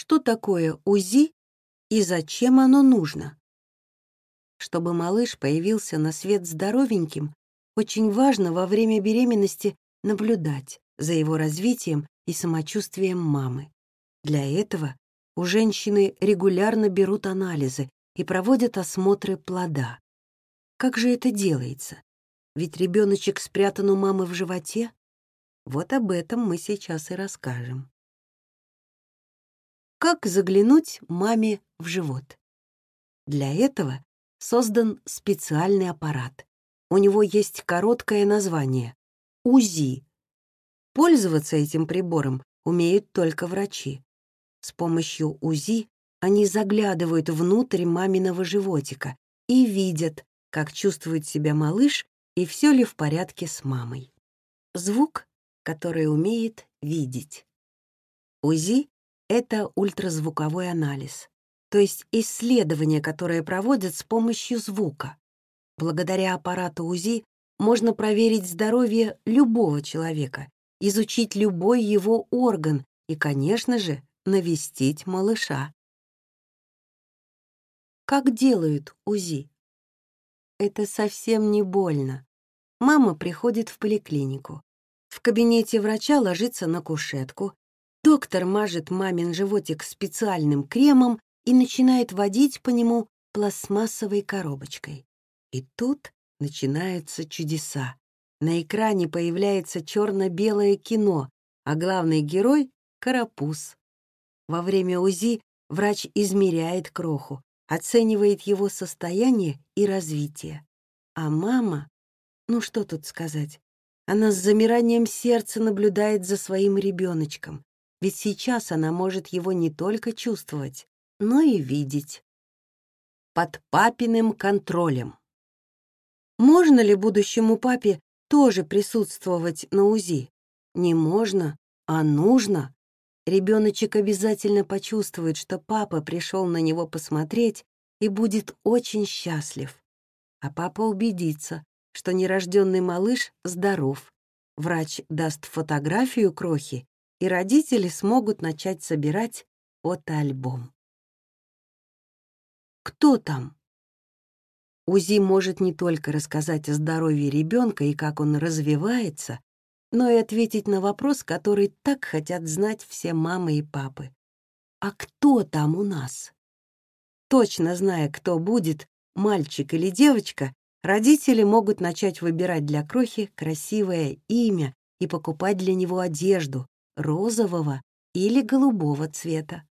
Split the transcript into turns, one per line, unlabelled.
Что такое УЗИ и зачем оно нужно? Чтобы малыш появился на свет здоровеньким, очень важно во время беременности наблюдать за его развитием и самочувствием мамы. Для этого у женщины регулярно берут анализы и проводят осмотры плода. Как же это делается? Ведь ребеночек спрятан у мамы в животе. Вот об этом мы сейчас и расскажем. Как заглянуть маме в живот? Для этого создан специальный аппарат. У него есть короткое название — УЗИ. Пользоваться этим прибором умеют только врачи. С помощью УЗИ они заглядывают внутрь маминого животика и видят, как чувствует себя малыш и все ли в порядке с мамой. Звук, который умеет видеть. УЗИ — это ультразвуковой анализ, то есть исследование, которое проводят с помощью звука. Благодаря аппарату УЗИ можно проверить здоровье любого человека, изучить любой его орган и, конечно же, навестить малыша. Как делают УЗИ? Это совсем не больно. Мама приходит в поликлинику. В кабинете врача ложится на кушетку. Доктор мажет мамин животик специальным кремом и начинает водить по нему пластмассовой коробочкой. И тут начинаются чудеса. На экране появляется черно-белое кино, а главный герой — карапуз. Во время УЗИ врач измеряет кроху, оценивает его состояние и развитие. А мама, ну что тут сказать, она с замиранием сердца наблюдает за своим ребеночком, ведь сейчас она может его не только чувствовать, но и видеть. Под папиным контролем. Можно ли будущему папе тоже присутствовать на УЗИ? Не можно, а нужно. Ребеночек обязательно почувствует, что папа пришел на него посмотреть и будет очень счастлив. А папа убедится, что нерожденный малыш здоров. Врач даст фотографию крохи, и родители смогут начать собирать фотоальбом. Кто там? УЗИ может не только рассказать о здоровье ребенка и как он развивается, но и ответить на вопрос, который так хотят знать все мамы и папы. А кто там у нас? Точно зная, кто будет, мальчик или девочка, родители могут начать выбирать для крохи красивое имя и покупать для него одежду розового или голубого цвета.